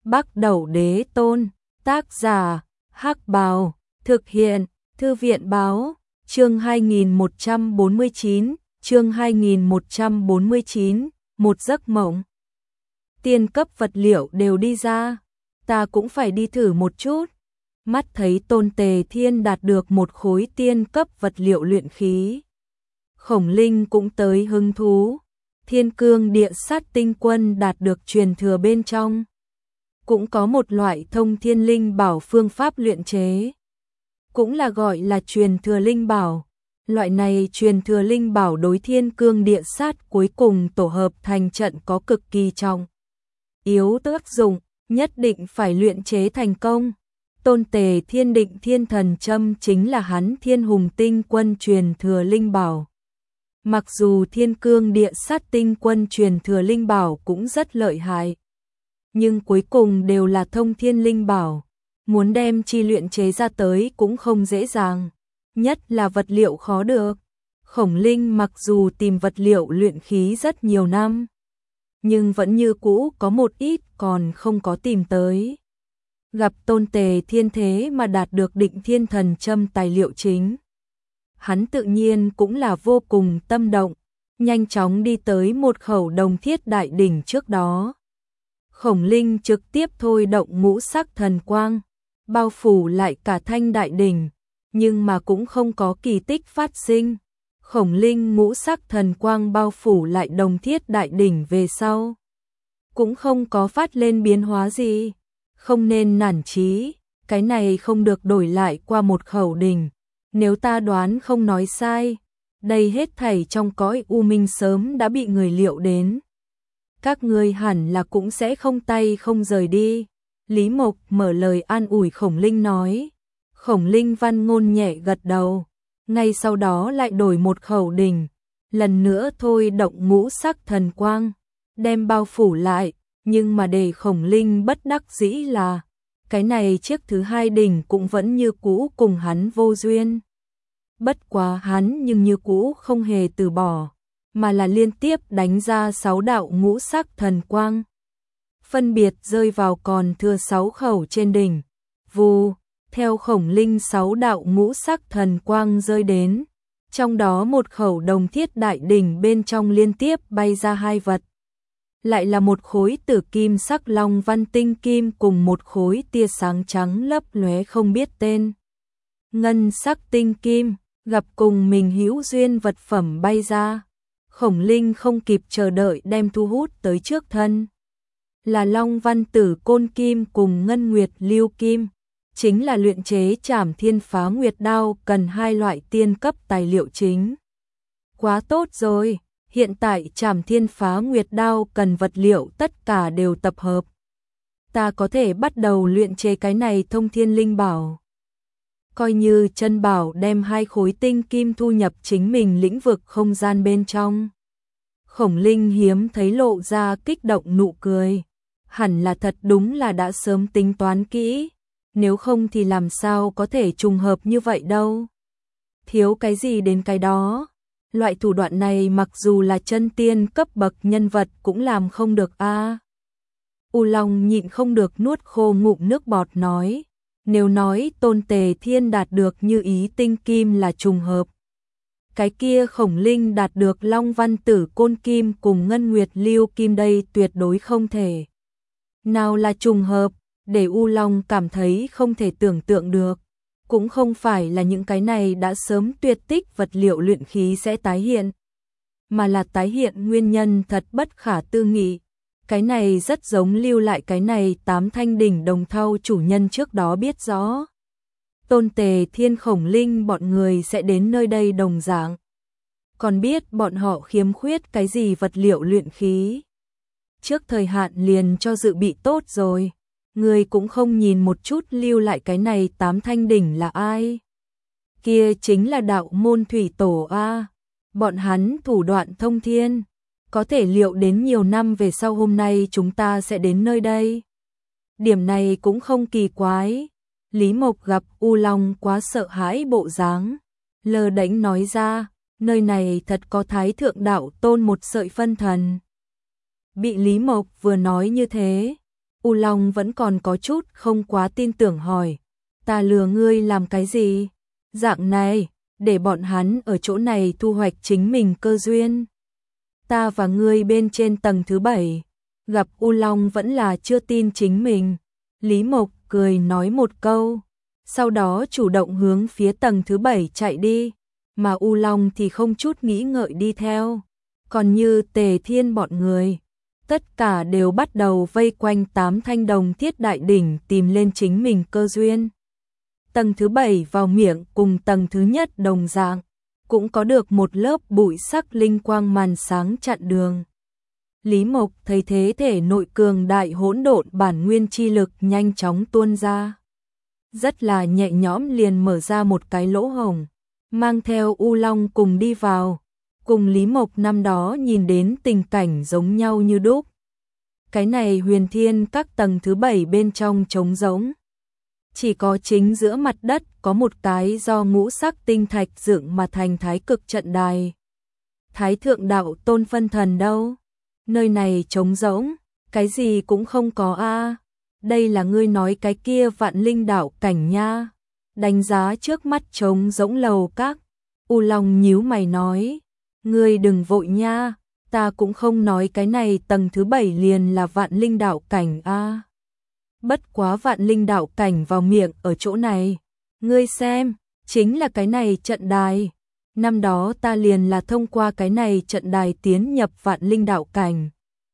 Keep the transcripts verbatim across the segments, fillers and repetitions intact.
Bắc Đẩu Đế Tôn, tác giả, Hắc Bào, thực hiện, Thư viện báo, chương hai nghìn một trăm bốn mươi chín, chương hai nghìn một trăm bốn mươi chín, một giấc mộng. Tiên cấp vật liệu đều đi ra, ta cũng phải đi thử một chút. Mắt thấy Tôn Tề Thiên đạt được một khối tiên cấp vật liệu luyện khí. Khổng Linh cũng tới hứng thú. Thiên cương địa sát tinh quân đạt được truyền thừa bên trong. Cũng có một loại thông thiên linh bảo phương pháp luyện chế. Cũng là gọi là truyền thừa linh bảo. Loại này truyền thừa linh bảo đối thiên cương địa sát cuối cùng tổ hợp thành trận có cực kỳ trọng yếu tác dụng, nhất định phải luyện chế thành công. Tôn Tề Thiên Định Thiên Thần Châm chính là hắn Thiên Hùng Tinh Quân truyền thừa linh bảo. Mặc dù Thiên Cương Địa Sát Tinh Quân truyền thừa linh bảo cũng rất lợi hại, nhưng cuối cùng đều là thông thiên linh bảo, muốn đem chi luyện chế ra tới cũng không dễ dàng, nhất là vật liệu khó được. Khổng Linh mặc dù tìm vật liệu luyện khí rất nhiều năm, nhưng vẫn như cũ có một ít còn không có tìm tới. Gặp Tôn Tề Thiên thế mà đạt được Định Thiên Thần Châm tài liệu chính, hắn tự nhiên cũng là vô cùng tâm động, nhanh chóng đi tới một khẩu đồng thiết đại đỉnh trước đó. Khổng Linh trực tiếp thôi động ngũ sắc thần quang, bao phủ lại cả thanh đại đỉnh, nhưng mà cũng không có kỳ tích phát sinh. Khổng Linh ngũ sắc thần quang bao phủ lại đồng thiết đại đỉnh về sau, cũng không có phát lên biến hóa gì. Không nên nản chí, cái này không được đổi lại qua một khẩu đỉnh. Nếu ta đoán không nói sai, đây hết thảy trong cõi u minh sớm đã bị người liệu đến. Các ngươi hẳn là cũng sẽ không tay không rời đi. Lý Mộc mở lời an ủi Khổng Linh nói. Khổng Linh văn ngôn nhẹ gật đầu, ngay sau đó lại đổi một khẩu đỉnh, lần nữa thôi động ngũ sắc thần quang, đem bao phủ lại. Nhưng mà để Khổng Linh bất đắc dĩ là, cái này chiếc thứ hai đỉnh cũng vẫn như cũ cùng hắn vô duyên. Bất quá hắn nhưng như cũ không hề từ bỏ, mà là liên tiếp đánh ra sáu đạo ngũ sắc thần quang. Phân biệt rơi vào còn thừa sáu khẩu trên đỉnh. Vù, theo Khổng Linh sáu đạo ngũ sắc thần quang rơi đến, trong đó một khẩu đồng thiết đại đỉnh bên trong liên tiếp bay ra hai vật. Lại là một khối tử kim sắc long văn tinh kim cùng một khối tia sáng trắng lấp lóe không biết tên. Ngân sắc tinh kim, gặp cùng mình hữu duyên vật phẩm bay ra. Khổng Linh không kịp chờ đợi đem thu hút tới trước thân. Là long văn tử côn kim cùng ngân nguyệt lưu kim, chính là luyện chế Trảm Thiên Phá Nguyệt đao cần hai loại tiên cấp tài liệu chính. Quá tốt rồi! Hiện tại Trảm Thiên Phá Nguyệt đao cần vật liệu tất cả đều tập hợp. Ta có thể bắt đầu luyện chế cái này thông thiên linh bảo. Coi như chân bảo đem hai khối tinh kim thu nhập chính mình lĩnh vực không gian bên trong. Khổng Linh hiếm thấy lộ ra kích động nụ cười. Hẳn là thật đúng là đã sớm tính toán kỹ. Nếu không thì làm sao có thể trùng hợp như vậy đâu. Thiếu cái gì đến cái đó. Loại thủ đoạn này mặc dù là chân tiên cấp bậc nhân vật cũng làm không được a. À. U Long nhịn không được nuốt khô ngụm nước bọt nói, nếu nói Tôn Tề Thiên đạt được như ý tinh kim là trùng hợp, cái kia Khổng Linh đạt được Long Văn Tử Côn Kim cùng Ngân Nguyệt Lưu Kim đây tuyệt đối không thể. Nào là trùng hợp, để U Long cảm thấy không thể tưởng tượng được. Cũng không phải là những cái này đã sớm tuyệt tích vật liệu luyện khí sẽ tái hiện, mà là tái hiện nguyên nhân thật bất khả tư nghị. Cái này rất giống lưu lại cái này tám thanh đỉnh đồng thau chủ nhân trước đó biết rõ. Tôn Tề Thiên Khổng Linh bọn người sẽ đến nơi đây đồng dạng. Còn biết bọn họ khiếm khuyết cái gì vật liệu luyện khí. Trước thời hạn liền cho dự bị tốt rồi. Người cũng không nhìn một chút lưu lại cái này tám thanh đỉnh là ai. Kia chính là đạo môn thủy tổ a. Bọn hắn thủ đoạn thông thiên, có thể liệu đến nhiều năm về sau hôm nay chúng ta sẽ đến nơi đây. Điểm này cũng không kỳ quái. Lý Mộc gặp U Long quá sợ hãi bộ dáng, lơ đễnh nói ra, nơi này thật có Thái Thượng Đạo Tôn một sợi phân thần. Bị Lý Mộc vừa nói như thế, U Long vẫn còn có chút không quá tin tưởng hỏi, ta lừa ngươi làm cái gì? Dạng này, để bọn hắn ở chỗ này thu hoạch chính mình cơ duyên. Ta và ngươi bên trên tầng thứ bảy, gặp U Long vẫn là chưa tin chính mình. Lý Mộc cười nói một câu, sau đó chủ động hướng phía tầng thứ bảy chạy đi, mà U Long thì không chút nghĩ ngợi đi theo. Còn như Tề Thiên bọn người, tất cả đều bắt đầu vây quanh tám thanh đồng thiết đại đỉnh tìm lên chính mình cơ duyên. Tầng thứ bảy vào miệng cùng tầng thứ nhất đồng dạng, cũng có được một lớp bụi sắc linh quang màn sáng chặn đường. Lý Mộc thấy thế thể nội cường đại hỗn độn bản nguyên chi lực nhanh chóng tuôn ra. Rất là nhẹ nhõm liền mở ra một cái lỗ hổng, mang theo U Long cùng đi vào, cùng Lý Mộc năm đó nhìn đến tình cảnh giống nhau như đúc. Cái này huyền thiên các tầng thứ bảy bên trong trống rỗng. Chỉ có chính giữa mặt đất có một cái do ngũ sắc tinh thạch dựng mà thành thái cực trận đài. Thái thượng đạo tôn phân thần đâu? Nơi này trống rỗng, cái gì cũng không có a. Đây là ngươi nói cái kia vạn linh đạo cảnh nha. Đánh giá trước mắt trống rỗng lầu các, U Long nhíu mày nói, ngươi đừng vội nha, ta cũng không nói cái này tầng thứ bảy liền là vạn linh đạo cảnh a. Bất quá vạn linh đạo cảnh vào miệng ở chỗ này, ngươi xem, chính là cái này trận đài. Năm đó ta liền là thông qua cái này trận đài tiến nhập vạn linh đạo cảnh.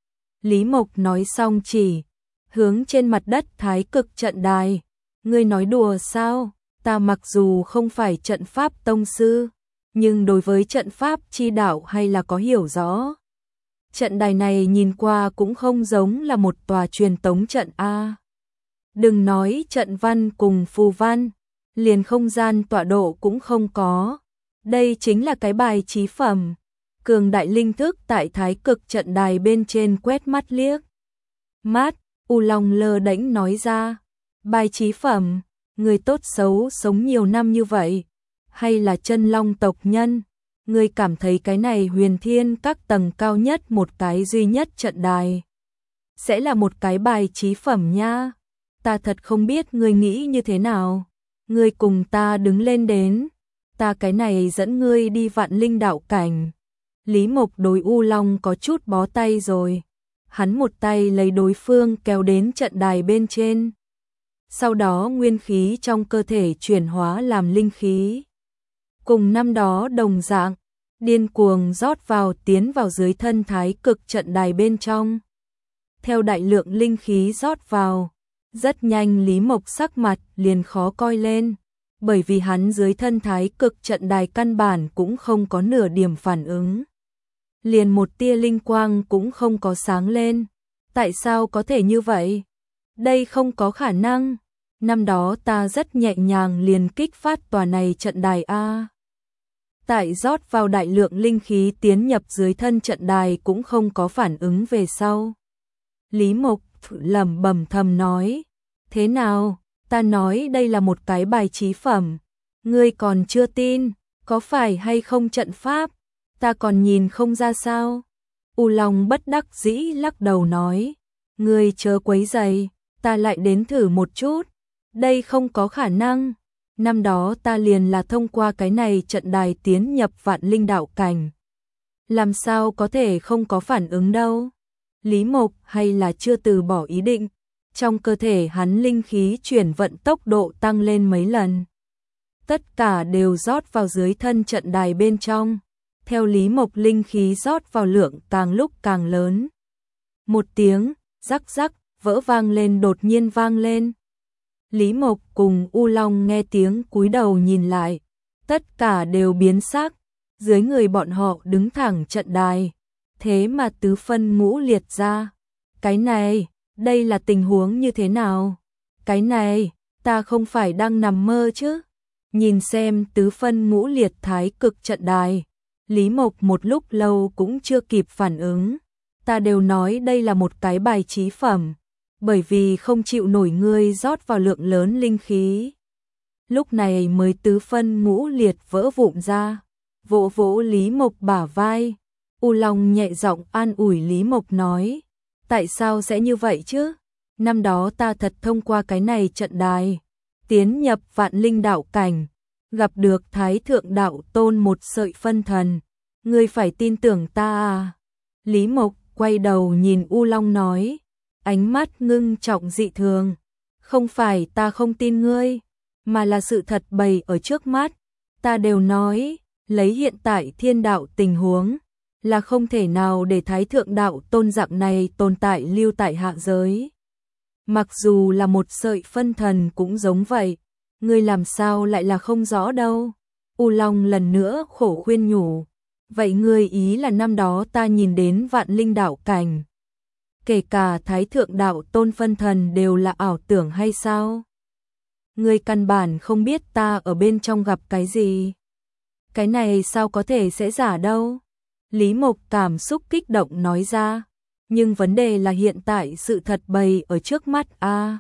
Lý Mộc nói xong chỉ hướng trên mặt đất thái cực trận đài. Ngươi nói đùa sao? Ta mặc dù không phải trận pháp tông sư, nhưng đối với trận pháp chi đạo hay là có hiểu rõ. Trận đài này nhìn qua cũng không giống là một tòa truyền tống trận a. Đừng nói trận văn cùng phù văn, liền không gian tọa độ cũng không có. Đây chính là cái bài chí phẩm. Cường đại linh thức tại thái cực trận đài bên trên quét mắt liếc. Mát, U Long lơ đễnh nói ra. Bài chí phẩm, người tốt xấu sống nhiều năm như vậy. Hay là chân long tộc nhân. Người cảm thấy cái này huyền thiên các tầng cao nhất một cái duy nhất trận đài. Sẽ là một cái bài chí phẩm nha. Ta thật không biết ngươi nghĩ như thế nào. Ngươi cùng ta đứng lên đến. Ta cái này dẫn ngươi đi vạn linh đạo cảnh. Lý Mộc đối U Long có chút bó tay rồi. Hắn một tay lấy đối phương kéo đến trận đài bên trên. Sau đó nguyên khí trong cơ thể chuyển hóa làm linh khí. Cùng năm đó đồng dạng, điên cuồng rót vào tiến vào dưới thân thái cực trận đài bên trong. Theo đại lượng linh khí rót vào, rất nhanh Lý Mộc sắc mặt liền khó coi lên. Bởi vì hắn dưới thân thái cực trận đài căn bản cũng không có nửa điểm phản ứng. Liền một tia linh quang cũng không có sáng lên. Tại sao có thể như vậy? Đây không có khả năng. Năm đó ta rất nhẹ nhàng liền kích phát tòa này trận đài A. Tại rót vào đại lượng linh khí tiến nhập dưới thân trận đài cũng không có phản ứng về sau. Lý Mộc lẩm bẩm thầm nói. Thế nào? Ta nói đây là một cái bài chí phẩm. Ngươi còn chưa tin, có phải hay không trận pháp? Ta còn nhìn không ra sao? U Long bất đắc dĩ lắc đầu nói. Ngươi chớ quấy rầy, ta lại đến thử một chút. Đây không có khả năng. Năm đó ta liền là thông qua cái này trận đài tiến nhập vạn linh đạo cảnh. Làm sao có thể không có phản ứng đâu? Lý Mộc hay là chưa từ bỏ ý định. Trong cơ thể hắn linh khí chuyển vận tốc độ tăng lên mấy lần. Tất cả đều rót vào dưới thân trận đài bên trong. Theo Lý Mộc linh khí rót vào lượng càng lúc càng lớn. Một tiếng, rắc rắc, vỡ vang lên đột nhiên vang lên. Lý Mộc cùng U Long nghe tiếng cúi đầu nhìn lại. Tất cả đều biến sắc. Dưới người bọn họ đứng thẳng trận đài. Thế mà tứ phân ngũ liệt ra. Cái này... Đây là tình huống như thế nào? Cái này, ta không phải đang nằm mơ chứ? Nhìn xem tứ phân ngũ liệt thái cực trận đài. Lý Mộc một lúc lâu cũng chưa kịp phản ứng. Ta đều nói đây là một cái bài chí phẩm. Bởi vì không chịu nổi ngươi rót vào lượng lớn linh khí. Lúc này mới tứ phân ngũ liệt vỡ vụn ra. Vỗ vỗ Lý Mộc bả vai. U Long nhẹ giọng an ủi Lý Mộc nói. Tại sao sẽ như vậy chứ? Năm đó ta thật thông qua cái này trận đài, tiến nhập vạn linh đạo cảnh, gặp được Thái Thượng Đạo Tôn một sợi phân thần. Ngươi phải tin tưởng ta à? Lý Mộc quay đầu nhìn U Long nói, ánh mắt ngưng trọng dị thường. Không phải ta không tin ngươi, mà là sự thật bày ở trước mắt. Ta đều nói, lấy hiện tại thiên đạo tình huống, là không thể nào để Thái Thượng Đạo Tôn dạng này tồn tại lưu tại hạ giới. Mặc dù là một sợi phân thần cũng giống vậy, ngươi làm sao lại là không rõ đâu. U Long lần nữa khổ khuyên nhủ, vậy ngươi ý là năm đó ta nhìn đến vạn linh đạo cảnh, kể cả Thái Thượng Đạo Tôn phân thần đều là ảo tưởng hay sao? Ngươi căn bản không biết ta ở bên trong gặp cái gì. Cái này sao có thể sẽ giả đâu? Lý Mộc cảm xúc kích động nói ra, nhưng vấn đề là hiện tại sự thật bày ở trước mắt a. À,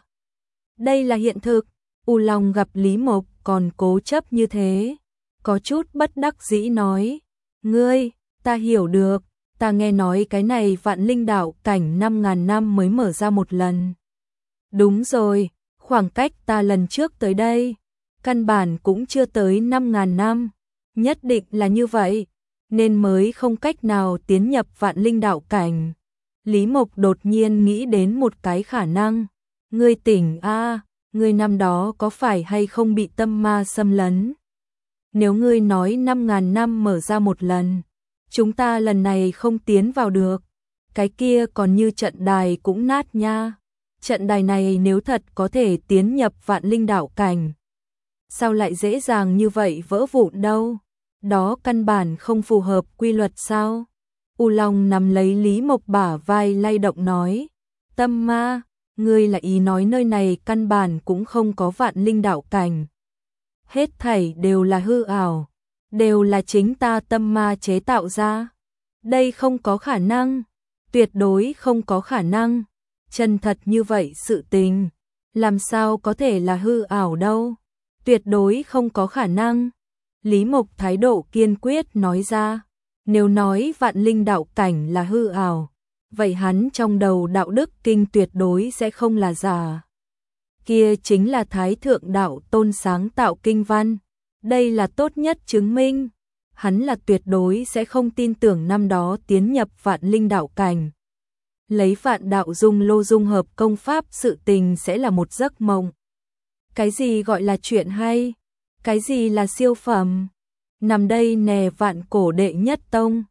đây là hiện thực. U Long gặp Lý Mộc còn cố chấp như thế, có chút bất đắc dĩ nói, ngươi, ta hiểu được, ta nghe nói cái này vạn linh đạo cảnh năm ngàn năm mới mở ra một lần. Đúng rồi, khoảng cách ta lần trước tới đây, căn bản cũng chưa tới năm ngàn năm, nhất định là như vậy, nên mới không cách nào tiến nhập vạn linh đạo cảnh. Lý Mộc đột nhiên nghĩ đến một cái khả năng, ngươi tỉnh a, à, ngươi năm đó có phải hay không bị tâm ma xâm lấn? Nếu ngươi nói năm ngàn năm mở ra một lần, chúng ta lần này không tiến vào được, cái kia còn như trận đài cũng nát nha. Trận đài này nếu thật có thể tiến nhập vạn linh đạo cảnh, sao lại dễ dàng như vậy vỡ vụn đâu? Đó căn bản không phù hợp quy luật sao? U Long nắm lấy Lý Mộc bả vai lay động nói, tâm ma, ngươi là ý nói nơi này căn bản cũng không có vạn linh đạo cảnh. Hết thảy đều là hư ảo, đều là chính ta tâm ma chế tạo ra. Đây không có khả năng, tuyệt đối không có khả năng. Chân thật như vậy sự tình, làm sao có thể là hư ảo đâu? Tuyệt đối không có khả năng. Lý Mộc thái độ kiên quyết nói ra, nếu nói vạn linh đạo cảnh là hư ảo, vậy hắn trong đầu đạo đức kinh tuyệt đối sẽ không là giả. Kia chính là Thái Thượng Đạo Tôn sáng tạo kinh văn, đây là tốt nhất chứng minh. Hắn là tuyệt đối sẽ không tin tưởng năm đó tiến nhập vạn linh đạo cảnh. Lấy vạn đạo dung lô dung hợp công pháp sự tình sẽ là một giấc mộng. Cái gì gọi là chuyện hay? Cái gì là siêu phẩm? Nằm đây nè vạn cổ đệ nhất tông,